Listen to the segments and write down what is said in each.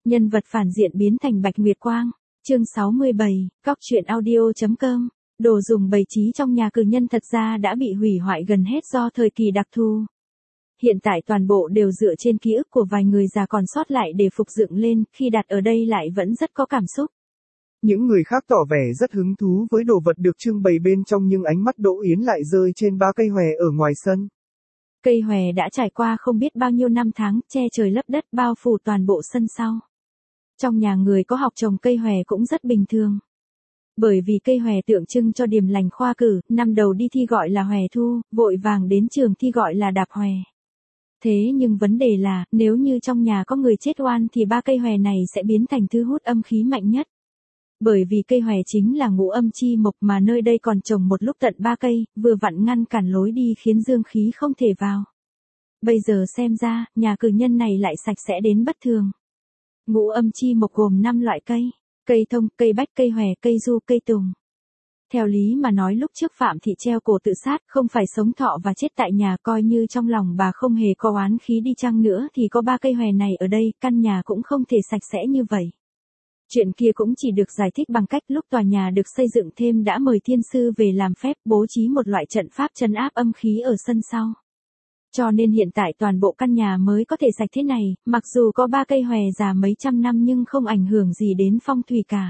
Nhân vật phản diện biến thành Bạch Nguyệt Quang. Chương 67, Cóc truyện audio.com. Đồ dùng bày trí trong nhà cử nhân thật ra đã bị hủy hoại gần hết do thời kỳ đặc thù. Hiện tại toàn bộ đều dựa trên ký ức của vài người già còn sót lại để phục dựng lên, khi đặt ở đây lại vẫn rất có cảm xúc. Những người khác tỏ vẻ rất hứng thú với đồ vật được trưng bày bên trong, nhưng ánh mắt Đỗ Yến lại rơi trên 3 cây hòe ở ngoài sân. Cây hòe đã trải qua không biết bao nhiêu năm tháng, che trời lấp đất bao phủ toàn bộ sân sau. Trong nhà người có học trồng cây hòe cũng rất bình thường. Bởi vì cây hòe tượng trưng cho điềm lành khoa cử, năm đầu đi thi gọi là hòe thu, vội vàng đến trường thi gọi là đạp hòe. Thế nhưng vấn đề là, nếu như trong nhà có người chết oan thì 3 cây hòe này sẽ biến thành thứ hút âm khí mạnh nhất. Bởi vì cây hòe chính là ngũ âm chi mộc mà nơi đây còn trồng một lúc tận 3 cây, vừa vặn ngăn cản lối đi khiến dương khí không thể vào. Bây giờ xem ra, nhà cử nhân này lại sạch sẽ đến bất thường. Ngũ âm chi mộc gồm 5 loại cây: cây thông, cây bách, cây hòe, cây du, cây tùng. Theo lý mà nói lúc trước Phạm Thị treo cổ tự sát, không phải sống thọ và chết tại nhà, coi như trong lòng bà không hề có oán khí đi chăng nữa thì có 3 cây hòe này ở đây, căn nhà cũng không thể sạch sẽ như vậy. Chuyện kia cũng chỉ được giải thích bằng cách lúc tòa nhà được xây dựng thêm đã mời thiên sư về làm phép, bố trí một loại trận pháp trấn áp âm khí ở sân sau. Cho nên hiện tại toàn bộ căn nhà mới có thể sạch thế này, mặc dù có 3 cây hòe già mấy trăm năm nhưng không ảnh hưởng gì đến phong thủy cả.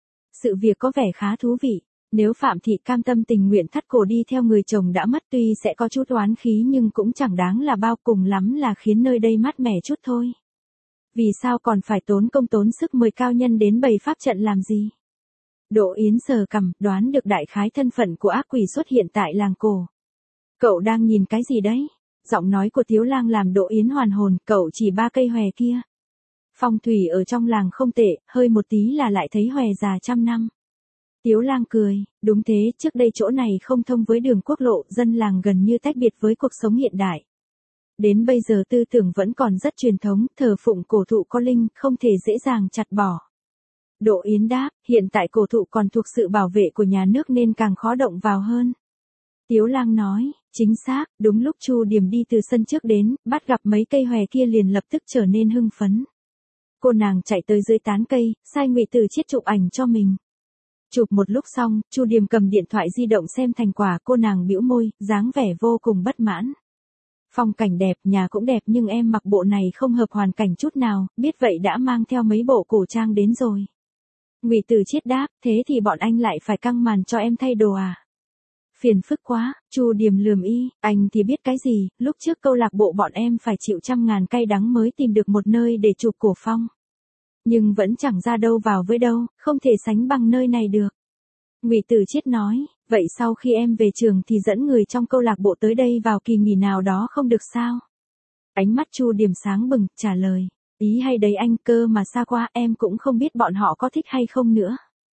Sự việc có vẻ khá thú vị. Nếu Phạm Thị cam tâm tình nguyện thắt cổ đi theo người chồng đã mất, tuy sẽ có chút oán khí nhưng cũng chẳng đáng là bao, cùng lắm là khiến nơi đây mát mẻ chút thôi. Vì sao còn phải tốn công tốn sức mời cao nhân đến bày pháp trận làm gì? Đỗ Yến sờ cằm, đoán được đại khái thân phận của ác quỷ xuất hiện tại làng cổ. Cậu đang nhìn cái gì đấy? Giọng nói của Tiếu Lang làm Đỗ Yến hoàn hồn, cậu chỉ 3 cây hòe kia. Phong thủy ở trong làng không tệ, hơi một tí là lại thấy hòe già trăm năm. Tiếu Lang cười, đúng thế, trước đây chỗ này không thông với đường quốc lộ, dân làng gần như tách biệt với cuộc sống hiện đại. Đến bây giờ tư tưởng vẫn còn rất truyền thống, thờ phụng cổ thụ có linh, không thể dễ dàng chặt bỏ. Đỗ Yến đáp, hiện tại cổ thụ còn thuộc sự bảo vệ của nhà nước nên càng khó động vào hơn. Tiếu Lang nói, chính xác, đúng lúc Chu Điềm đi từ sân trước đến, bắt gặp mấy cây hòe kia liền lập tức trở nên hưng phấn. Cô nàng chạy tới dưới tán cây, sai Ngụy Từ Chiết chụp ảnh cho mình. Chụp một lúc xong, Chu Điềm cầm điện thoại di động xem thành quả, cô nàng bĩu môi, dáng vẻ vô cùng bất mãn. Phong cảnh đẹp, nhà cũng đẹp nhưng em mặc bộ này không hợp hoàn cảnh chút nào, biết vậy đã mang theo mấy bộ cổ trang đến rồi. Ngụy Từ Chiết đáp, thế thì bọn anh lại phải căng màn cho em thay đồ à? Phiền phức quá, Chu Điềm lườm y, anh thì biết cái gì, lúc trước câu lạc bộ bọn em phải chịu trăm ngàn cay đắng mới tìm được một nơi để chụp cổ phong. Nhưng vẫn chẳng ra đâu vào với đâu, không thể sánh bằng nơi này được. Ngụy Từ Chiết nói, vậy sau khi em về trường thì dẫn người trong câu lạc bộ tới đây vào kỳ nghỉ nào đó không được sao? Ánh mắt Chu Điềm sáng bừng, trả lời, ý hay đấy anh, cơ mà xa qua em cũng không biết bọn họ có thích hay không nữa.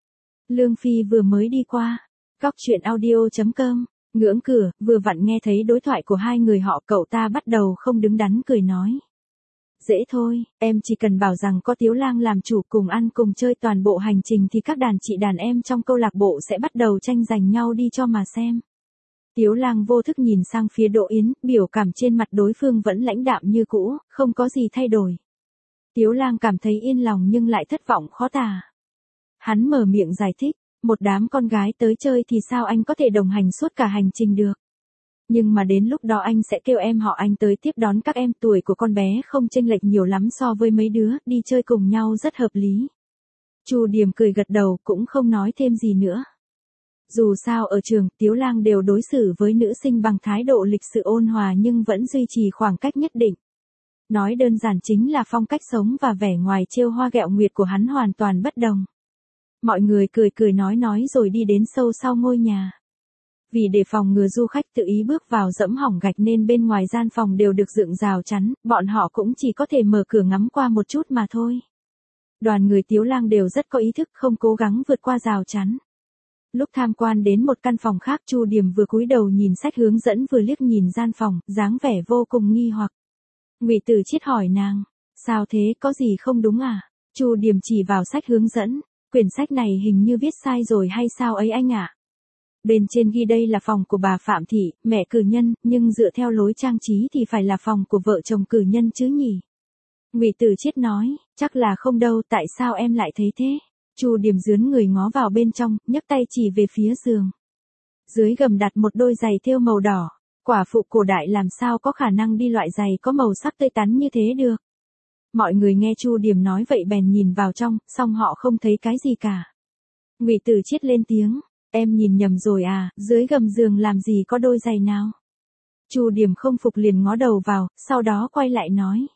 Lương Phi vừa mới đi qua. Cóc truyện audio.com, ngưỡng cửa, vừa vặn nghe thấy đối thoại của hai người họ, cậu ta bắt đầu không đứng đắn cười nói. Dễ thôi, em chỉ cần bảo rằng có Tiếu Lang làm chủ, cùng ăn cùng chơi toàn bộ hành trình thì các đàn chị đàn em trong câu lạc bộ sẽ bắt đầu tranh giành nhau đi cho mà xem. Tiếu Lang vô thức nhìn sang phía Đỗ Yến, biểu cảm trên mặt đối phương vẫn lãnh đạm như cũ, không có gì thay đổi. Tiếu Lang cảm thấy yên lòng nhưng lại thất vọng khó tả. Hắn mở miệng giải thích, một đám con gái tới chơi thì sao anh có thể đồng hành suốt cả hành trình được. Nhưng mà đến lúc đó anh sẽ kêu em họ anh tới tiếp đón các em, tuổi của con bé không chênh lệch nhiều lắm so với mấy đứa, đi chơi cùng nhau rất hợp lý. Chu Điềm cười gật đầu, cũng không nói thêm gì nữa. Dù sao ở trường, Tiếu Lang đều đối xử với nữ sinh bằng thái độ lịch sự ôn hòa nhưng vẫn duy trì khoảng cách nhất định. Nói đơn giản chính là phong cách sống và vẻ ngoài trêu hoa ghẹo nguyệt của hắn hoàn toàn bất đồng. Mọi người cười cười nói rồi đi đến sâu sau ngôi nhà. Vì để phòng ngừa du khách tự ý bước vào dẫm hỏng gạch nên bên ngoài gian phòng đều được dựng rào chắn, bọn họ cũng chỉ có thể mở cửa ngắm qua một chút mà thôi. Đoàn người Tiếu Lang đều rất có ý thức, không cố gắng vượt qua rào chắn. Lúc tham quan đến một căn phòng khác, Chu Điềm vừa cúi đầu nhìn sách hướng dẫn vừa liếc nhìn gian phòng, dáng vẻ vô cùng nghi hoặc. Ngụy Từ Chiết hỏi nàng, sao thế, có gì không đúng à? Chu Điềm chỉ vào sách hướng dẫn, quyển sách này hình như viết sai rồi hay sao ấy anh ạ? Bên trên ghi đây là phòng của bà Phạm Thị, mẹ cử nhân, nhưng dựa theo lối trang trí thì phải là phòng của vợ chồng cử nhân chứ nhỉ? Ngụy Tử Chiết nói, chắc là không đâu, tại sao em lại thấy thế? Chu Điểm dướn người ngó vào bên trong, nhấc tay chỉ về phía giường. Dưới gầm đặt một đôi giày thêu màu đỏ, quả phụ cổ đại làm sao có khả năng đi loại giày có màu sắc tươi tắn như thế được. Mọi người nghe Chu Điểm nói vậy bèn nhìn vào trong, song họ không thấy cái gì cả. Ngụy Tử Chiết lên tiếng, em nhìn nhầm rồi à, dưới gầm giường làm gì có đôi giày nào. Chu Điểm không phục liền ngó đầu vào, sau đó quay lại nói.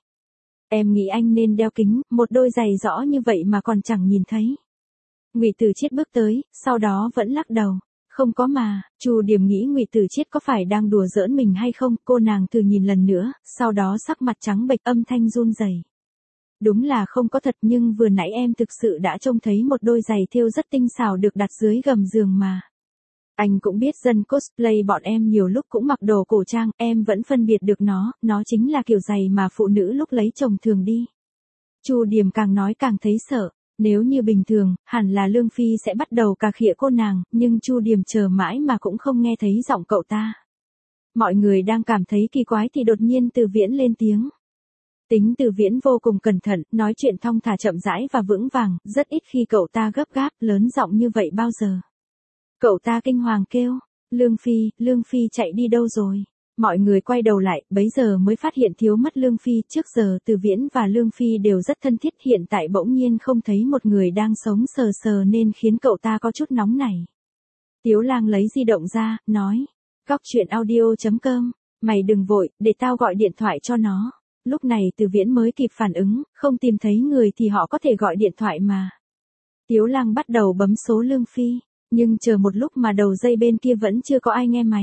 Em nghĩ anh nên đeo kính, một đôi giày rõ như vậy mà còn chẳng nhìn thấy. Ngụy Tử Chiết bước tới, sau đó vẫn lắc đầu. Không có mà, Chu Điểm nghĩ Ngụy Tử Chiết có phải đang đùa giỡn mình hay không, cô nàng thử nhìn lần nữa, sau đó sắc mặt trắng bệch âm thanh run rẩy. Đúng là không có thật nhưng vừa nãy em thực sự đã trông thấy một đôi giày thêu rất tinh xảo được đặt dưới gầm giường mà. Anh cũng biết dân cosplay bọn em nhiều lúc cũng mặc đồ cổ trang, em vẫn phân biệt được nó chính là kiểu giày mà phụ nữ lúc lấy chồng thường đi. Chu Điểm càng nói càng thấy sợ, nếu như bình thường, hẳn là Lương Phi sẽ bắt đầu cà khịa cô nàng, nhưng Chu Điểm chờ mãi mà cũng không nghe thấy giọng cậu ta. Mọi người đang cảm thấy kỳ quái thì đột nhiên Từ Viễn lên tiếng. Tính Từ Viễn vô cùng cẩn thận, nói chuyện thong thả chậm rãi và vững vàng, rất ít khi cậu ta gấp gáp, lớn giọng như vậy bao giờ. Cậu ta kinh hoàng kêu, Lương Phi chạy đi đâu rồi? Mọi người quay đầu lại, bấy giờ mới phát hiện thiếu mất Lương Phi, trước giờ Từ Viễn và Lương Phi đều rất thân thiết, hiện tại bỗng nhiên không thấy một người đang sống sờ sờ nên khiến cậu ta có chút nóng nảy. Tiếu Lang lấy di động ra, nói, Góc Chuyện Audio.com, mày đừng vội, để tao gọi điện thoại cho nó. Lúc này Từ Viễn mới kịp phản ứng, không tìm thấy người thì họ có thể gọi điện thoại mà. Tiếu Lang bắt đầu bấm số Lương Phi, nhưng chờ một lúc mà đầu dây bên kia vẫn chưa có ai nghe máy.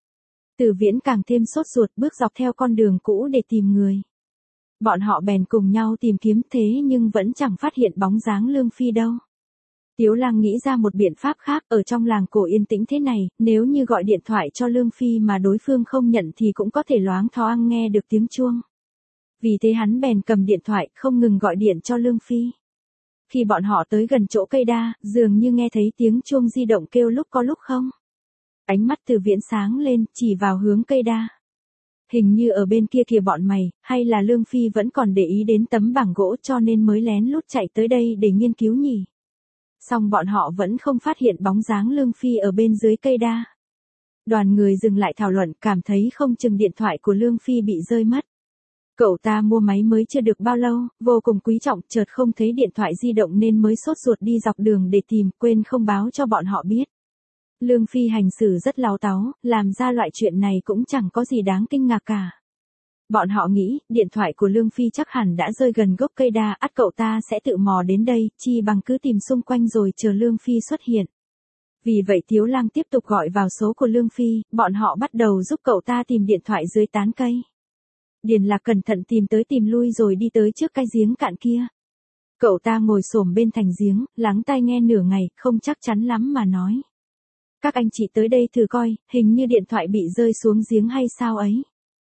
Từ Viễn càng thêm sốt ruột bước dọc theo con đường cũ để tìm người. Bọn họ bèn cùng nhau tìm kiếm thế nhưng vẫn chẳng phát hiện bóng dáng Lương Phi đâu. Tiếu Lang nghĩ ra một biện pháp khác, ở trong làng cổ yên tĩnh thế này, nếu như gọi điện thoại cho Lương Phi mà đối phương không nhận thì cũng có thể loáng thoáng nghe được tiếng chuông. Vì thế hắn bèn cầm điện thoại, không ngừng gọi điện cho Lương Phi. Khi bọn họ tới gần chỗ cây đa, dường như nghe thấy tiếng chuông di động kêu lúc có lúc không. Ánh mắt Từ Viễn sáng lên, chỉ vào hướng cây đa. Hình như ở bên kia kìa bọn mày, hay là Lương Phi vẫn còn để ý đến tấm bảng gỗ cho nên mới lén lút chạy tới đây để nghiên cứu nhỉ. Song bọn họ vẫn không phát hiện bóng dáng Lương Phi ở bên dưới cây đa. Đoàn người dừng lại thảo luận, cảm thấy không chừng điện thoại của Lương Phi bị rơi mất. Cậu ta mua máy mới chưa được bao lâu, vô cùng quý trọng, chợt không thấy điện thoại di động nên mới sốt ruột đi dọc đường để tìm, quên không báo cho bọn họ biết. Lương Phi hành xử rất láo táo, làm ra loại chuyện này cũng chẳng có gì đáng kinh ngạc cả. Bọn họ nghĩ, điện thoại của Lương Phi chắc hẳn đã rơi gần gốc cây đa, ắt cậu ta sẽ tự mò đến đây, chi bằng cứ tìm xung quanh rồi chờ Lương Phi xuất hiện. Vì vậy Tiếu Lang tiếp tục gọi vào số của Lương Phi, bọn họ bắt đầu giúp cậu ta tìm điện thoại dưới tán cây. Điền Lạc cẩn thận tìm tới tìm lui rồi đi tới trước cái giếng cạn kia. Cậu ta ngồi xổm bên thành giếng, lắng tai nghe nửa ngày, không chắc chắn lắm mà nói. Các anh chị tới đây thử coi, hình như điện thoại bị rơi xuống giếng hay sao ấy.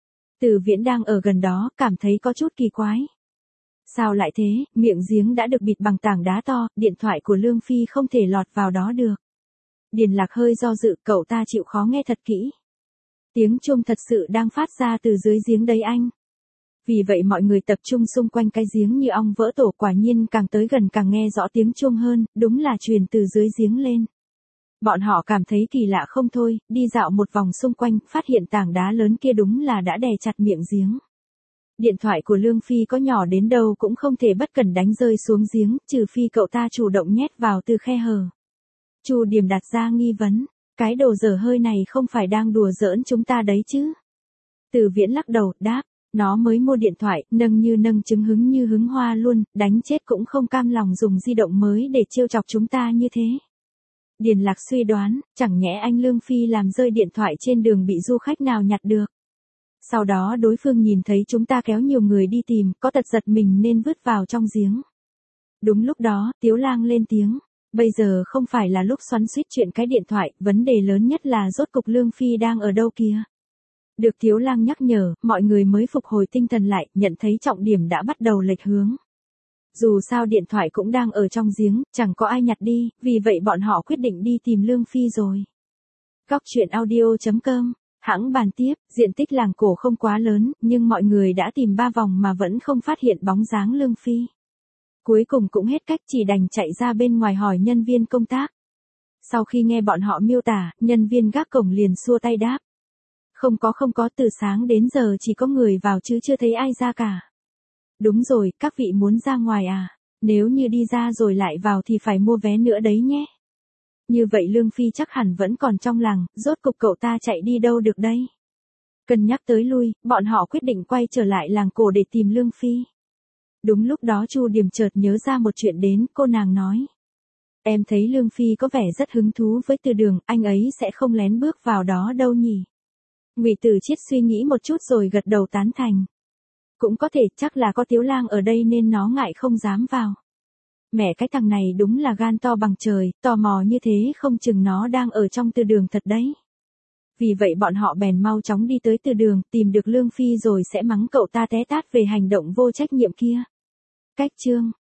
Từ Viễn đang ở gần đó, cảm thấy có chút kỳ quái. Sao lại thế, miệng giếng đã được bịt bằng tảng đá to, điện thoại của Lương Phi không thể lọt vào đó được. Điền Lạc hơi do dự, cậu ta chịu khó nghe thật kỹ. Tiếng chuông thật sự đang phát ra từ dưới giếng đấy anh. Vì vậy mọi người tập trung xung quanh cái giếng như ong vỡ tổ, quả nhiên càng tới gần càng nghe rõ tiếng chuông hơn, đúng là truyền từ dưới giếng lên. Bọn họ cảm thấy kỳ lạ không thôi, đi dạo một vòng xung quanh, phát hiện tảng đá lớn kia đúng là đã đè chặt miệng giếng. Điện thoại của Lương Phi có nhỏ đến đâu cũng không thể bất cẩn đánh rơi xuống giếng, trừ phi cậu ta chủ động nhét vào từ khe hở. Chu Điểm đặt ra nghi vấn, cái đồ dở hơi này không phải đang đùa giỡn chúng ta đấy chứ? Từ Viễn lắc đầu, đáp, nó mới mua điện thoại, nâng như nâng trứng hứng như hứng hoa luôn, đánh chết cũng không cam lòng dùng di động mới để trêu chọc chúng ta như thế. Điền Lạc suy đoán, chẳng nhẽ anh Lương Phi làm rơi điện thoại trên đường bị du khách nào nhặt được. Sau đó đối phương nhìn thấy chúng ta kéo nhiều người đi tìm, có tật giật mình nên vứt vào trong giếng. Đúng lúc đó, Tiếu Lang lên tiếng, bây giờ không phải là lúc xoắn xuýt chuyện cái điện thoại, vấn đề lớn nhất là rốt cục Lương Phi đang ở đâu kia. Được Tiếu Lang nhắc nhở, mọi người mới phục hồi tinh thần lại, nhận thấy trọng điểm đã bắt đầu lệch hướng. Dù sao điện thoại cũng đang ở trong giếng, chẳng có ai nhặt đi, vì vậy bọn họ quyết định đi tìm Lương Phi rồi. Góc Chuyện Audio.com Hãng bàn tiếp, diện tích làng cổ không quá lớn, nhưng mọi người đã tìm 3 vòng mà vẫn không phát hiện bóng dáng Lương Phi. Cuối cùng cũng hết cách chỉ đành chạy ra bên ngoài hỏi nhân viên công tác. Sau khi nghe bọn họ miêu tả, nhân viên gác cổng liền xua tay đáp. Không có, từ sáng đến giờ chỉ có người vào chứ chưa thấy ai ra cả. Đúng rồi, các vị muốn ra ngoài à? Nếu như đi ra rồi lại vào thì phải mua vé nữa đấy nhé. Như vậy Lương Phi chắc hẳn vẫn còn trong làng, rốt cục cậu ta chạy đi đâu được đây? Cân nhắc tới lui, bọn họ quyết định quay trở lại làng cổ để tìm Lương Phi. Đúng lúc đó Chu Điềm chợt nhớ ra một chuyện đến, cô nàng nói. Em thấy Lương Phi có vẻ rất hứng thú với Từ Đường, anh ấy sẽ không lén bước vào đó đâu nhỉ? Ngụy Tử Chiết suy nghĩ một chút rồi gật đầu tán thành. Cũng có thể, chắc là có Tiếu Lang ở đây nên nó ngại không dám vào. Mẹ cái thằng này đúng là gan to bằng trời, tò mò như thế không chừng nó đang ở trong Từ Đường thật đấy. Vì vậy bọn họ bèn mau chóng đi tới Từ Đường, tìm được Lương Phi rồi sẽ mắng cậu ta té tát về hành động vô trách nhiệm kia. Cách chương